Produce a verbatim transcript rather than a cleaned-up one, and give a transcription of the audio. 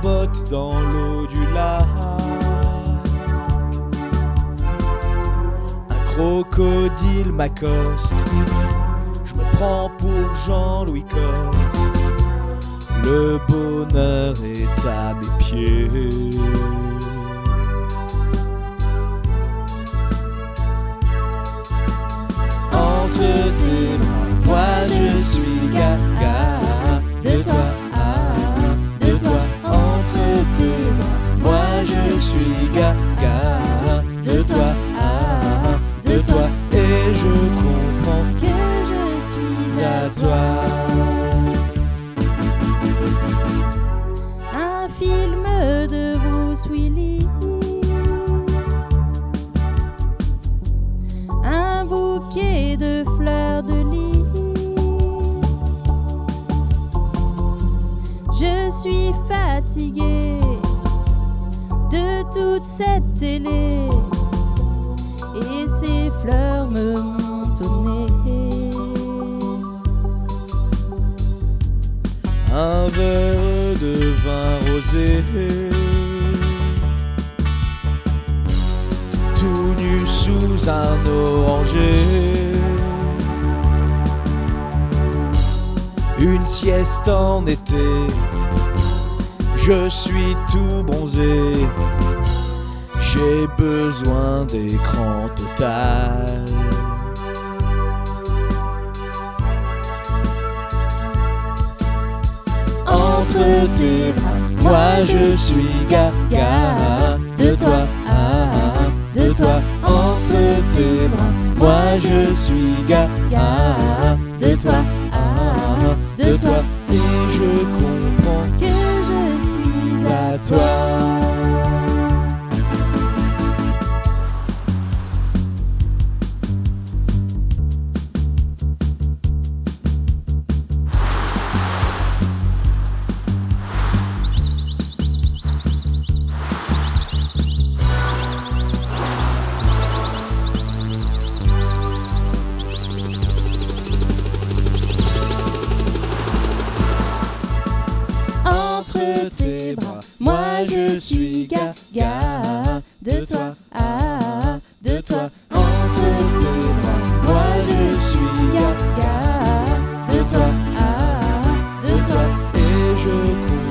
barbote dans l'eau du lac. Un crocodile m'accoste, je me prends pour Jean-Louis Coste. Le bonheur est à mes pieds. Entre tes bras, moi je suis gaga de toi, ah, de toi. Entre tes bras, moi je suis gaga de toi, ah, de toi. Et je comprends que je suis à toi. Un film de Bruce Willis, un bouquet de fleurs de lys. Je suis fatiguée de toute cette télé et ces fleurs me montent au nez. Un verre de vin rosé, tout nu sous un oranger. Une sieste en été, je suis tout bronzé. J'ai besoin d'écran total. Entre tes bras, moi je suis gaga de toi, ah, de toi. Entre tes bras, moi je suis gaga de toi, ah, de toi. Et je comprends que je suis à toi. Entre tes bras, moi je suis gaga de toi, ah, de toi. Entre tes bras, moi je suis gaga de toi, ah, de toi. Et je comprends